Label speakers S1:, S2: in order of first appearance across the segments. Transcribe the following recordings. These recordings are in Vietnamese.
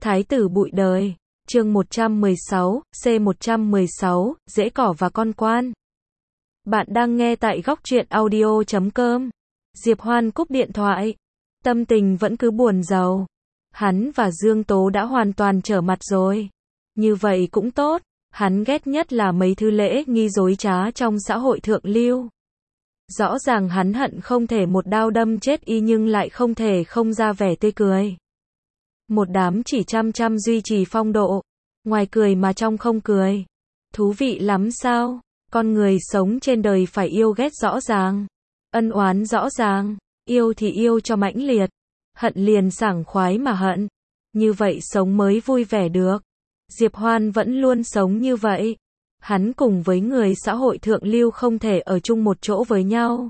S1: Thái tử bụi đời. Chương 116, C116, Rễ cỏ và con quan. Bạn đang nghe tại góc truyện audio.com. Diệp Hoan cúp điện thoại. Tâm tình vẫn cứ buồn rầu. Hắn và Dương Tố đã hoàn toàn trở mặt rồi. Như vậy cũng tốt. Hắn ghét nhất là mấy thứ lễ nghi dối trá trong xã hội thượng lưu. Rõ ràng hắn hận không thể một đao đâm chết y nhưng lại không thể không ra vẻ tươi cười. Một đám chỉ chăm chăm duy trì phong độ, ngoài cười mà trong không cười. Thú vị lắm sao? Con người sống trên đời phải yêu ghét rõ ràng, ân oán rõ ràng, yêu thì yêu cho mãnh liệt, hận liền sảng khoái mà hận. Như vậy sống mới vui vẻ được. Diệp Hoan vẫn luôn sống như vậy. Hắn cùng với người xã hội thượng lưu không thể ở chung một chỗ với nhau.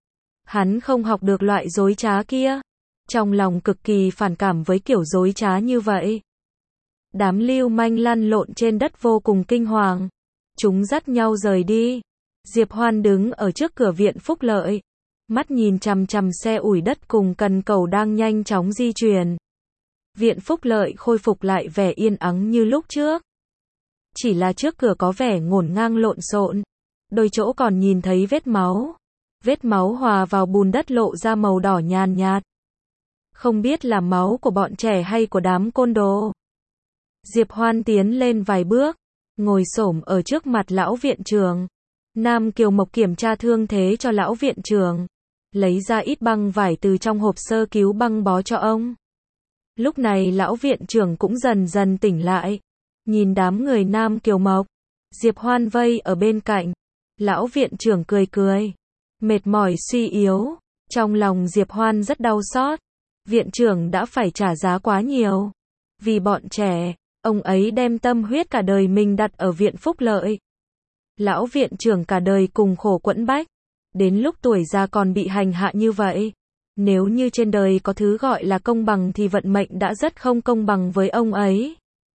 S1: Hắn không học được loại dối trá kia. Trong lòng cực kỳ phản cảm với kiểu dối trá như vậy. Đám lưu manh lăn lộn trên đất vô cùng kinh hoàng. Chúng dắt nhau rời đi. Diệp Hoan đứng ở trước cửa viện Phúc Lợi. Mắt nhìn chằm chằm xe ủi đất cùng cần cầu đang nhanh chóng di chuyển. Viện Phúc Lợi khôi phục lại vẻ yên ắng như lúc trước. Chỉ là trước cửa có vẻ ngổn ngang lộn xộn. Đôi chỗ còn nhìn thấy vết máu. Vết máu hòa vào bùn đất lộ ra màu đỏ nhàn nhạt. Không biết là máu của bọn trẻ hay của đám côn đồ. Diệp Hoan tiến lên vài bước, ngồi xổm ở trước mặt lão viện trưởng. Nam Kiều Mộc kiểm tra thương thế cho lão viện trưởng, lấy ra ít băng vải từ trong hộp sơ cứu băng bó cho ông. Lúc này lão viện trưởng cũng dần dần tỉnh lại, nhìn đám người Nam Kiều Mộc, Diệp Hoan vây ở bên cạnh. Lão viện trưởng cười cười, mệt mỏi suy yếu, trong lòng Diệp Hoan rất đau xót. Viện trưởng đã phải trả giá quá nhiều. Vì bọn trẻ, ông ấy đem tâm huyết cả đời mình đặt ở viện Phúc Lợi. Lão viện trưởng cả đời cùng khổ quẫn bách. Đến lúc tuổi già còn bị hành hạ như vậy. Nếu như trên đời có thứ gọi là công bằng thì vận mệnh đã rất không công bằng với ông ấy.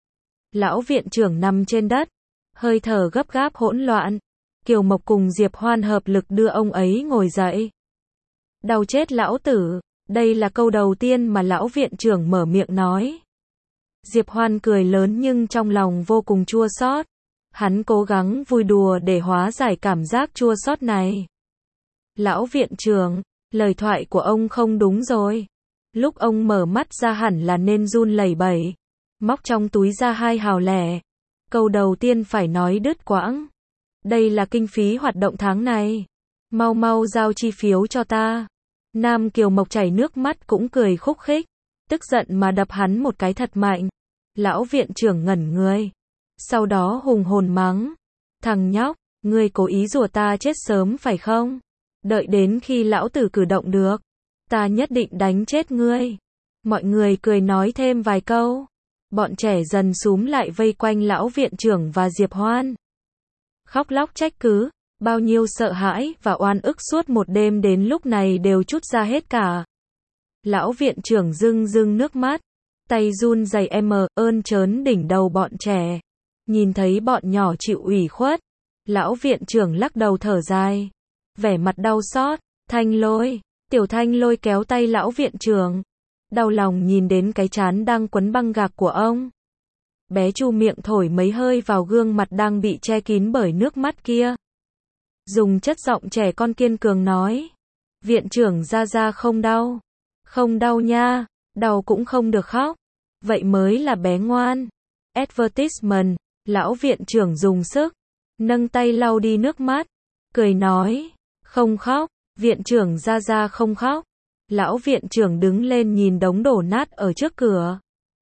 S1: Lão viện trưởng nằm trên đất, hơi thở gấp gáp hỗn loạn. Kiều Mộc cùng Diệp Hoan hợp lực đưa ông ấy ngồi dậy. Đau chết lão tử. Đây là câu đầu tiên mà lão viện trưởng mở miệng nói. Diệp Hoan cười lớn nhưng trong lòng vô cùng chua xót. Hắn cố gắng vui đùa để hóa giải cảm giác chua xót này. Lão viện trưởng, lời thoại của ông không đúng rồi. Lúc ông mở mắt ra hẳn là nên run lẩy bẩy, móc trong túi ra 2 hào lẻ. Câu đầu tiên phải nói đứt quãng. Đây là kinh phí hoạt động tháng này. Mau mau giao chi phiếu cho ta. Nam Kiều Mộc chảy nước mắt cũng cười khúc khích, tức giận mà đập hắn một cái thật mạnh. Lão viện trưởng ngẩn người, sau đó hùng hồn mắng, thằng nhóc, ngươi cố ý rủa ta chết sớm phải không? Đợi đến khi lão tử cử động được, ta nhất định đánh chết ngươi. Mọi người cười nói thêm vài câu. Bọn trẻ dần xúm lại vây quanh lão viện trưởng và Diệp Hoan. Khóc lóc trách cứ. Bao nhiêu sợ hãi và oan ức suốt một đêm đến lúc này đều trút ra hết cả. Lão viện trưởng rưng rưng nước mắt, tay run rẩy ơn trớn đỉnh đầu bọn trẻ. Nhìn thấy bọn nhỏ chịu ủy khuất, lão viện trưởng lắc đầu thở dài, vẻ mặt đau xót. Thanh Lôi, Tiểu Thanh Lôi kéo tay lão viện trưởng, đau lòng nhìn đến cái trán đang quấn băng gạc của ông. Bé Chu miệng thổi mấy hơi vào gương mặt đang bị che kín bởi nước mắt kia. Dùng chất giọng trẻ con kiên cường nói. Viện trưởng ra không đau. Không đau nha. Đau cũng không được khóc. Vậy mới là bé ngoan. Advertisement. Lão viện trưởng dùng sức nâng tay lau đi nước mắt, cười nói. Không khóc. Viện trưởng ra không khóc. Lão viện trưởng đứng lên nhìn đống đổ nát ở trước cửa,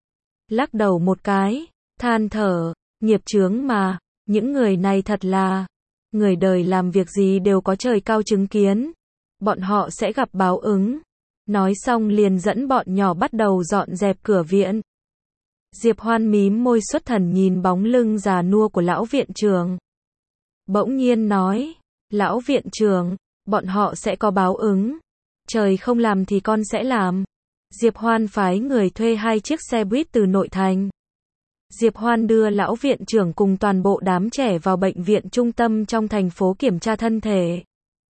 S1: lắc đầu một cái, than thở. Nghiệp chướng mà. Những người này thật là. Người đời làm việc gì đều có trời cao chứng kiến. Bọn họ sẽ gặp báo ứng. Nói xong liền dẫn bọn nhỏ bắt đầu dọn dẹp cửa viện. Diệp Hoan mím môi xuất thần nhìn bóng lưng già nua của lão viện trưởng. Bỗng nhiên nói. Lão viện trưởng, bọn họ sẽ có báo ứng. Trời không làm thì con sẽ làm. Diệp Hoan phái người thuê 2 chiếc xe buýt từ nội thành. Diệp Hoan đưa lão viện trưởng cùng toàn bộ đám trẻ vào bệnh viện trung tâm trong thành phố kiểm tra thân thể.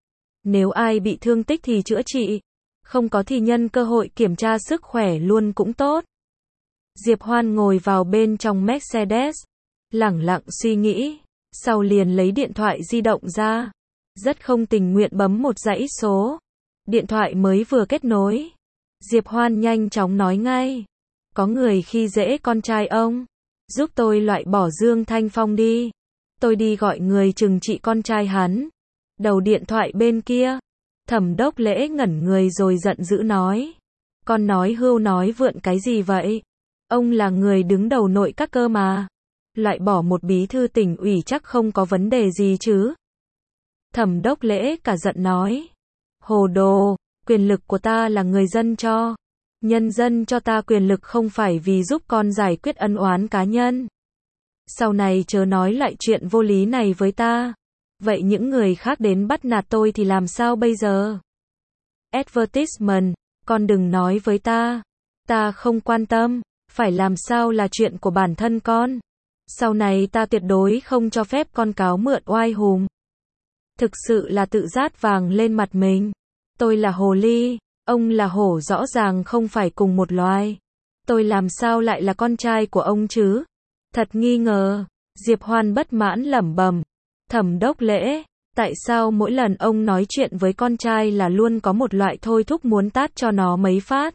S1: Nếu ai bị thương tích thì chữa trị, không có thì nhân cơ hội kiểm tra sức khỏe luôn cũng tốt. Diệp Hoan ngồi vào bên trong Mercedes, lẳng lặng suy nghĩ, sau liền lấy điện thoại di động ra, rất không tình nguyện bấm một dãy số. Điện thoại mới vừa kết nối, Diệp Hoan nhanh chóng nói ngay, có người khi dễ con trai ông, giúp tôi loại bỏ Dương Thanh Phong đi, tôi đi gọi người trừng trị con trai hắn. Đầu điện thoại bên kia, Thẩm Đốc Lễ ngẩn người rồi giận dữ nói, con nói hưu nói vượn cái gì vậy? Ông là người đứng đầu nội các cơ mà, loại bỏ một bí thư tỉnh ủy chắc không có vấn đề gì chứ? Thẩm Đốc Lễ cả giận nói, hồ đồ, quyền lực của ta là người dân cho, nhân dân cho ta quyền lực không phải vì giúp con giải quyết ân oán cá nhân. Sau này chớ nói lại chuyện vô lý này với ta. Vậy những người khác đến bắt nạt tôi thì làm sao bây giờ? Advertisement, con đừng nói với ta không quan tâm, phải làm sao là chuyện của bản thân con. Sau này ta tuyệt đối không cho phép con cáo mượn oai hùng. Thực sự là tự rát vàng lên mặt mình. Tôi là hồ ly, ông là hổ, rõ ràng không phải cùng một loài. Tôi làm sao lại là con trai của ông chứ? Thật nghi ngờ. Diệp Hoan bất mãn lẩm bẩm. Thẩm Đốc Lễ, tại sao mỗi lần ông nói chuyện với con trai là luôn có một loại thôi thúc muốn tát cho nó mấy phát?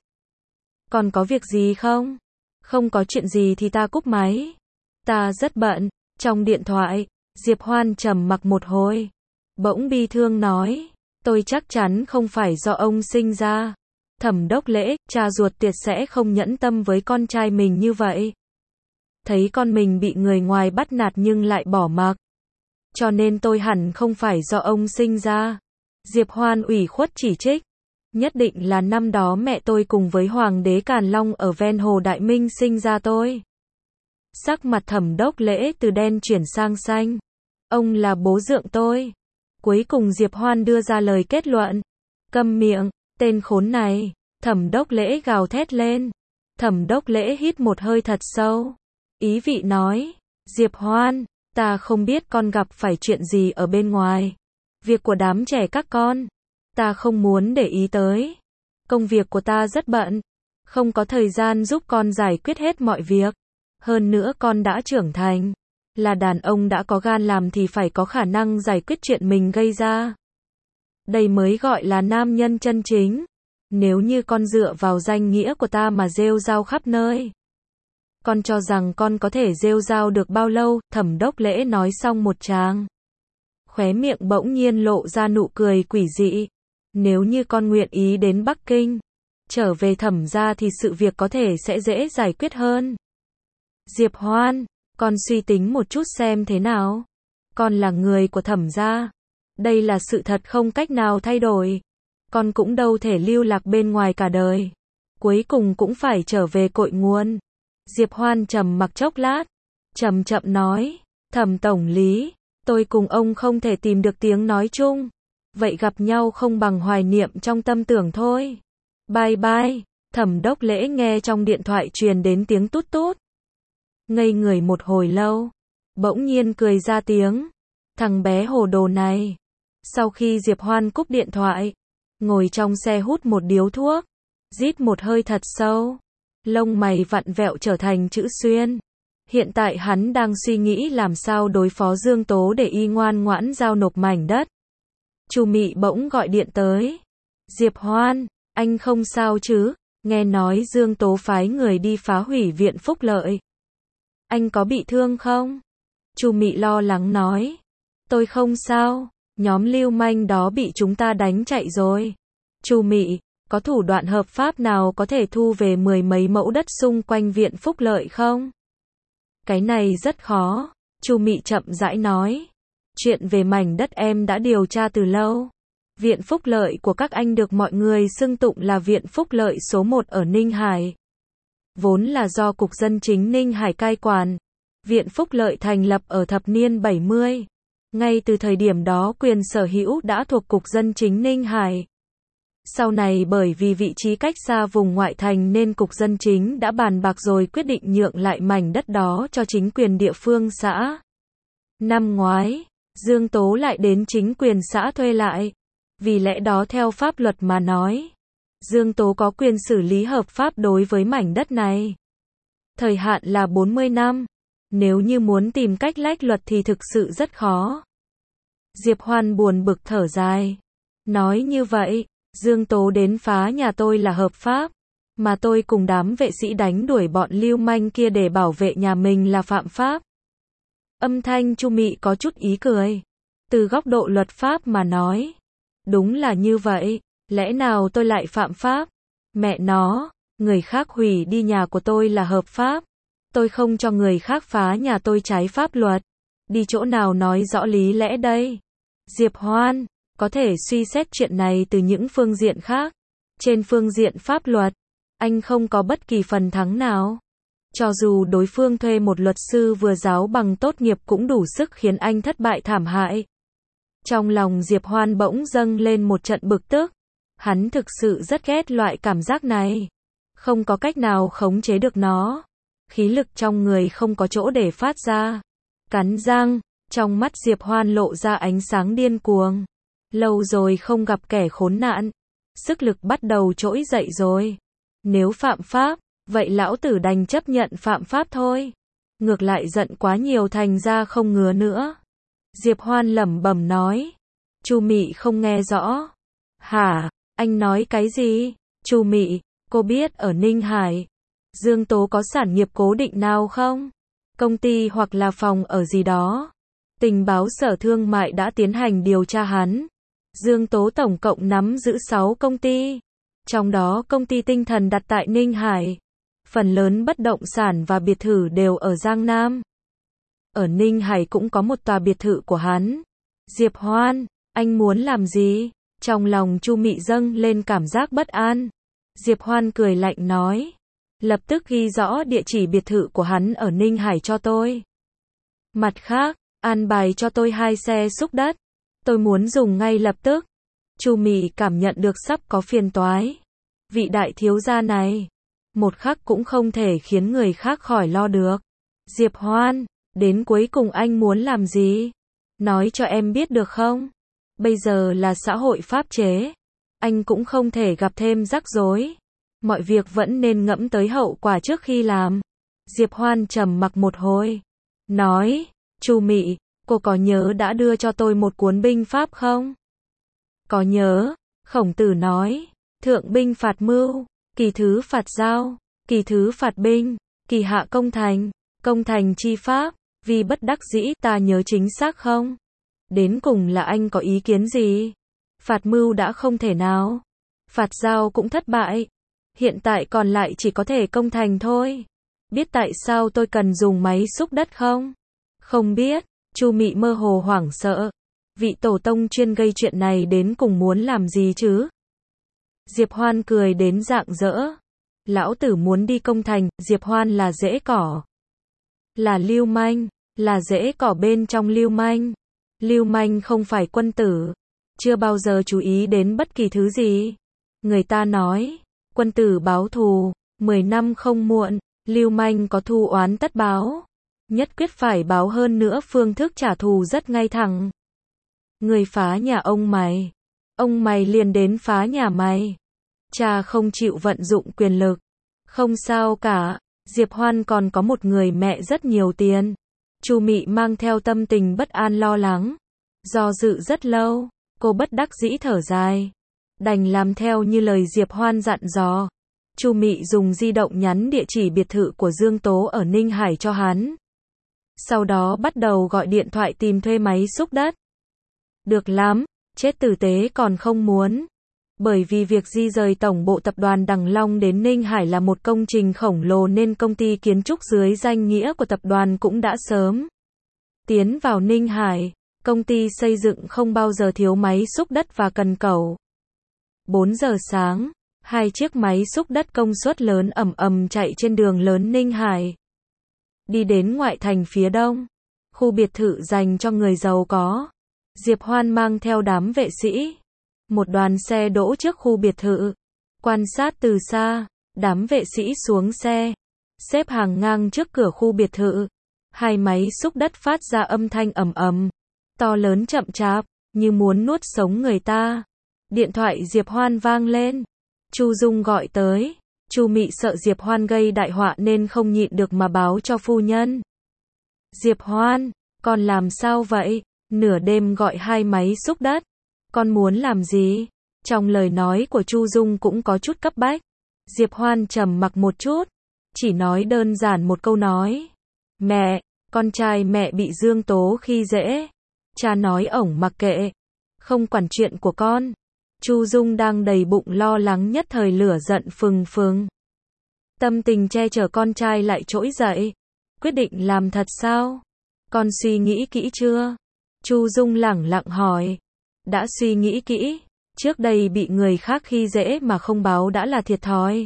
S1: Còn có việc gì không? Không có chuyện gì thì ta cúp máy. Ta rất bận. Trong điện thoại, Diệp Hoan trầm mặc một hồi, bỗng bi thương nói, tôi chắc chắn không phải do ông sinh ra. Thẩm Đốc Lễ, cha ruột tuyệt sẽ không nhẫn tâm với con trai mình như vậy. Thấy con mình bị người ngoài bắt nạt nhưng lại bỏ mặc. Cho nên tôi hẳn không phải do ông sinh ra. Diệp Hoan ủy khuất chỉ trích. Nhất định là năm đó mẹ tôi cùng với Hoàng đế Càn Long ở ven hồ Đại Minh sinh ra tôi. Sắc mặt Thẩm Đốc Lễ từ đen chuyển sang xanh. Ông là bố dượng tôi. Cuối cùng Diệp Hoan đưa ra lời kết luận. Câm miệng, tên khốn này. Thẩm Đốc Lễ gào thét lên. Thẩm Đốc Lễ hít một hơi thật sâu. Ý vị nói, Diệp Hoan, ta không biết con gặp phải chuyện gì ở bên ngoài. Việc của đám trẻ các con, ta không muốn để ý tới. Công việc của ta rất bận, không có thời gian giúp con giải quyết hết mọi việc. Hơn nữa con đã trưởng thành, là đàn ông đã có gan làm thì phải có khả năng giải quyết chuyện mình gây ra. Đây mới gọi là nam nhân chân chính. Nếu như con dựa vào danh nghĩa của ta mà rêu rao khắp nơi, con cho rằng con có thể rêu rao được bao lâu? Thẩm Đốc Lễ nói xong một tràng, khóe miệng bỗng nhiên lộ ra nụ cười quỷ dị. Nếu như con nguyện ý đến Bắc Kinh, trở về Thẩm gia thì sự việc có thể sẽ dễ giải quyết hơn. Diệp Hoan, con suy tính một chút xem thế nào. Con là người của Thẩm gia. Đây là sự thật không cách nào thay đổi. Con cũng đâu thể lưu lạc bên ngoài cả đời. Cuối cùng cũng phải trở về cội nguồn. Diệp Hoan trầm mặc chốc lát, chậm chậm nói, Thẩm tổng lý, tôi cùng ông không thể tìm được tiếng nói chung. Vậy gặp nhau không bằng hoài niệm trong tâm tưởng thôi. Bye bye. Thẩm Đốc Lễ nghe trong điện thoại truyền đến tiếng tút tút. Ngây người một hồi lâu, bỗng nhiên cười ra tiếng. Thằng bé hồ đồ này. Sau khi Diệp Hoan cúp điện thoại, ngồi trong xe hút một điếu thuốc, rít một hơi thật sâu. Lông mày vặn vẹo trở thành chữ xuyên. Hiện tại hắn đang suy nghĩ làm sao đối phó Dương Tố để y ngoan ngoãn giao nộp mảnh đất. Chu Mị bỗng gọi điện tới. Diệp Hoan, anh không sao chứ? Nghe nói Dương Tố phái người đi phá hủy viện Phúc Lợi. Anh có bị thương không? Chu Mị lo lắng nói. Tôi không sao, nhóm lưu manh đó bị chúng ta đánh chạy rồi. Chu Mị, có thủ đoạn hợp pháp nào có thể thu về 10 mấy mẫu đất xung quanh viện Phúc Lợi không? Cái này rất khó. Chu Mị chậm rãi nói. Chuyện về mảnh đất em đã điều tra từ lâu. Viện Phúc Lợi của các anh được mọi người xưng tụng là Viện Phúc Lợi số 1 ở Ninh Hải. Vốn là do Cục Dân chính Ninh Hải cai quản. Viện Phúc Lợi thành lập ở thập niên 70. Ngay từ thời điểm đó quyền sở hữu đã thuộc Cục Dân chính Ninh Hải. Sau này bởi vì vị trí cách xa vùng ngoại thành nên Cục Dân chính đã bàn bạc rồi quyết định nhượng lại mảnh đất đó cho chính quyền địa phương xã. Năm ngoái, Dương Tố lại đến chính quyền xã thuê lại. Vì lẽ đó theo pháp luật mà nói, Dương Tố có quyền xử lý hợp pháp đối với mảnh đất này. Thời hạn là 40 năm. Nếu như muốn tìm cách lách luật thì thực sự rất khó. Diệp Hoan buồn bực thở dài. Nói như vậy, Dương Tố đến phá nhà tôi là hợp pháp, mà tôi cùng đám vệ sĩ đánh đuổi bọn lưu manh kia để bảo vệ nhà mình là phạm pháp. Âm thanh Chu Mị có chút ý cười. Từ góc độ luật pháp mà nói, đúng là như vậy, lẽ nào tôi lại phạm pháp? Mẹ nó, người khác hủy đi nhà của tôi là hợp pháp. Tôi không cho người khác phá nhà tôi trái pháp luật. Đi chỗ nào nói rõ lý lẽ đây? Diệp Hoan, có thể suy xét chuyện này từ những phương diện khác. Trên phương diện pháp luật, anh không có bất kỳ phần thắng nào. Cho dù đối phương thuê một luật sư vừa giáo bằng tốt nghiệp cũng đủ sức khiến anh thất bại thảm hại. Trong lòng Diệp Hoan bỗng dâng lên một trận bực tức. Hắn thực sự rất ghét loại cảm giác này. Không có cách nào khống chế được nó. Khí lực trong người không có chỗ để phát ra. Cắn răng, trong mắt Diệp Hoan lộ ra ánh sáng điên cuồng. Lâu rồi không gặp kẻ khốn nạn. Sức lực bắt đầu trỗi dậy rồi. Nếu phạm pháp, vậy lão tử đành chấp nhận phạm pháp thôi. Ngược lại giận quá nhiều thành ra không ngứa nữa. Diệp Hoan lẩm bẩm nói. Chu Mị không nghe rõ. Hả, anh nói cái gì? Chu Mị, cô biết ở Ninh Hải, Dương Tố có sản nghiệp cố định nào không? Công ty hoặc là phòng ở gì đó? Tình báo Sở Thương mại đã tiến hành điều tra hắn. Dương Tố tổng cộng nắm giữ 6 công ty. Trong đó công ty tinh thần đặt tại Ninh Hải. Phần lớn bất động sản và biệt thự đều ở Giang Nam. Ở Ninh Hải cũng có một tòa biệt thự của hắn. Diệp Hoan, anh muốn làm gì? Trong lòng Chu Mị dâng lên cảm giác bất an. Diệp Hoan cười lạnh nói. Lập tức ghi rõ địa chỉ biệt thự của hắn ở Ninh Hải cho tôi. Mặt khác, an bài cho tôi 2 xe xúc đất. Tôi muốn dùng ngay lập tức. Chu Mị cảm nhận được sắp có phiền toái. Vị đại thiếu gia này, một khắc cũng không thể khiến người khác khỏi lo được. Diệp Hoan, đến cuối cùng anh muốn làm gì? Nói cho em biết được không? Bây giờ là xã hội pháp chế. Anh cũng không thể gặp thêm rắc rối. Mọi việc vẫn nên ngẫm tới hậu quả trước khi làm. Diệp Hoan trầm mặc một hồi. Nói, Chu Mị, cô có nhớ đã đưa cho tôi một cuốn binh pháp không? Có nhớ, Khổng Tử nói, thượng binh phạt mưu, kỳ thứ phạt giao, kỳ thứ phạt binh, kỳ hạ công thành chi pháp, vì bất đắc dĩ ta nhớ chính xác không? Đến cùng là anh có ý kiến gì? Phạt mưu đã không thể nào. Phạt giao cũng thất bại. Hiện tại còn lại chỉ có thể công thành thôi. Biết tại sao tôi cần dùng máy xúc đất không? Không biết. Chu Mị mơ hồ hoảng sợ. Vị tổ tông chuyên gây chuyện này đến cùng muốn làm gì chứ? Diệp Hoan cười đến rạng rỡ. Lão tử muốn đi công thành, Diệp Hoan là rễ cỏ. Là lưu manh, là rễ cỏ bên trong lưu manh. Lưu manh không phải quân tử. Chưa bao giờ chú ý đến bất kỳ thứ gì. Người ta nói, quân tử báo thù, 10 năm không muộn, lưu manh có thù oán tất báo. Nhất quyết phải báo, hơn nữa phương thức trả thù rất ngay thẳng. Người phá nhà ông mày liền đến phá nhà mày. Cha không chịu vận dụng quyền lực. Không sao cả, Diệp Hoan còn có một người mẹ rất nhiều tiền. Chu Mị mang theo tâm tình bất an lo lắng. Do dự rất lâu, cô bất đắc dĩ thở dài. Đành làm theo như lời Diệp Hoan dặn dò. Chu Mị dùng di động nhắn địa chỉ biệt thự của Dương Tố ở Ninh Hải cho hắn. Sau đó bắt đầu gọi điện thoại tìm thuê máy xúc đất. Được lắm, chết tử tế còn không muốn. Bởi vì việc di rời tổng bộ tập đoàn Đằng Long đến Ninh Hải là một công trình khổng lồ nên công ty kiến trúc dưới danh nghĩa của tập đoàn cũng đã sớm tiến vào Ninh Hải. Công ty xây dựng không bao giờ thiếu máy xúc đất và cần cẩu. 4 giờ sáng, 2 chiếc máy xúc đất công suất lớn ầm ầm chạy trên đường lớn Ninh Hải. Đi đến ngoại thành phía đông, khu biệt thự dành cho người giàu có. Diệp Hoan mang theo đám vệ sĩ. Một đoàn xe đỗ trước khu biệt thự. Quan sát từ xa, đám vệ sĩ xuống xe. Xếp hàng ngang trước cửa khu biệt thự. 2 máy xúc đất phát ra âm thanh ầm ầm. To lớn chậm chạp, như muốn nuốt sống người ta. Điện thoại Diệp Hoan vang lên. Chu Dung gọi tới. Chu Mị sợ Diệp Hoan gây đại họa nên không nhịn được mà báo cho phu nhân. Diệp Hoan, con làm sao vậy? Nửa đêm gọi 2 máy xúc đất. Con muốn làm gì? Trong lời nói của Chu Dung cũng có chút cấp bách. Diệp Hoan trầm mặc một chút, chỉ nói đơn giản một câu nói. Mẹ, con trai mẹ bị Dương Tố khi dễ. Cha nói ổng mặc kệ, không quản chuyện của con. Chu Dung đang đầy bụng lo lắng nhất thời lửa giận phừng phừng. Tâm tình che chở con trai lại trỗi dậy. Quyết định làm thật sao? Con suy nghĩ kỹ chưa? Chu Dung lẳng lặng hỏi. Đã suy nghĩ kỹ. Trước đây bị người khác khi dễ mà không báo đã là thiệt thòi.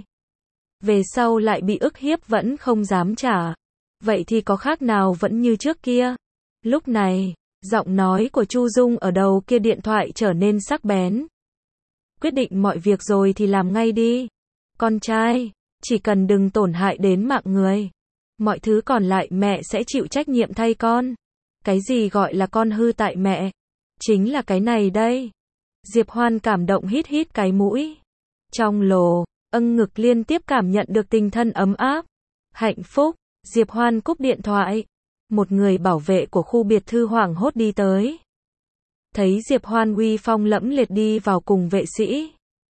S1: Về sau lại bị ức hiếp vẫn không dám trả. Vậy thì có khác nào vẫn như trước kia? Lúc này, giọng nói của Chu Dung ở đầu kia điện thoại trở nên sắc bén. Quyết định mọi việc rồi thì làm ngay đi. Con trai, chỉ cần đừng tổn hại đến mạng người. Mọi thứ còn lại mẹ sẽ chịu trách nhiệm thay con. Cái gì gọi là con hư tại mẹ? Chính là cái này đây. Diệp Hoan cảm động hít hít cái mũi. Trong lồ, ngực liên tiếp cảm nhận được tình thân ấm áp. Hạnh phúc, Diệp Hoan cúp điện thoại. Một người bảo vệ của khu biệt thự hoảng hốt đi tới. Thấy Diệp Hoan uy phong lẫm liệt đi vào cùng vệ sĩ.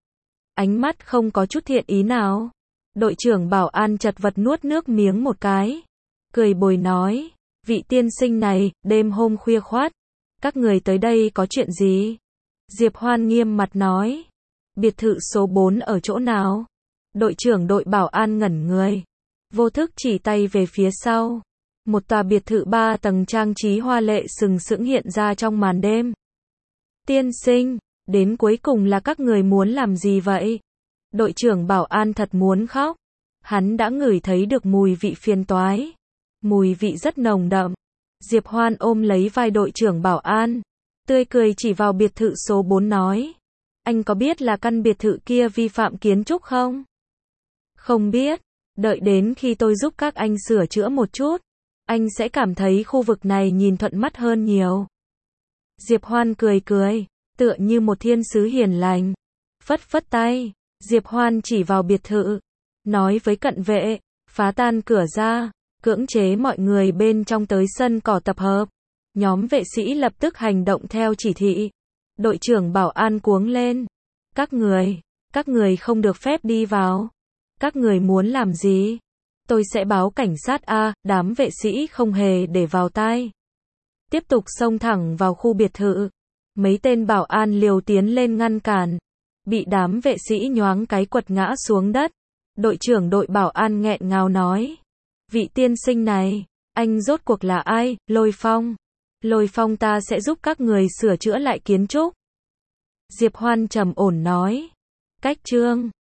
S1: Ánh mắt không có chút thiện ý nào. Đội trưởng bảo an chật vật nuốt nước miếng một cái. Cười bồi nói, vị tiên sinh này, đêm hôm khuya khoắt. Các người tới đây có chuyện gì? Diệp Hoan nghiêm mặt nói. Biệt thự số 4 ở chỗ nào? Đội trưởng đội bảo an ngẩn người. Vô thức chỉ tay về phía sau. Một tòa biệt thự 3 tầng trang trí hoa lệ sừng sững hiện ra trong màn đêm. Tiên sinh, đến cuối cùng là các người muốn làm gì vậy? Đội trưởng bảo an thật muốn khóc. Hắn đã ngửi thấy được mùi vị phiền toái. Mùi vị rất nồng đậm. Diệp Hoan ôm lấy vai đội trưởng bảo an. Tươi cười chỉ vào biệt thự số 4 nói. Anh có biết là căn biệt thự kia vi phạm kiến trúc không? Không biết. Đợi đến khi tôi giúp các anh sửa chữa một chút. Anh sẽ cảm thấy khu vực này nhìn thuận mắt hơn nhiều. Diệp Hoan cười cười. Tựa như một thiên sứ hiền lành. Phất phất tay. Diệp Hoan chỉ vào biệt thự. Nói với cận vệ. Phá tan cửa ra. Cưỡng chế mọi người bên trong tới sân cỏ tập hợp. Nhóm vệ sĩ lập tức hành động theo chỉ thị. Đội trưởng bảo an cuống lên. Các người không được phép đi vào. Các người muốn làm gì? Tôi sẽ báo cảnh sát a. Đám vệ sĩ không hề để vào tai. Tiếp tục xông thẳng vào khu biệt thự. Mấy tên bảo an liều tiến lên ngăn cản. Bị đám vệ sĩ nhoáng cái quật ngã xuống đất. Đội trưởng đội bảo an nghẹn ngào nói. Vị tiên sinh này, anh rốt cuộc là ai? Lôi Phong. Lôi Phong ta sẽ giúp các người sửa chữa lại kiến trúc. Diệp Hoan trầm ổn nói. Cách chương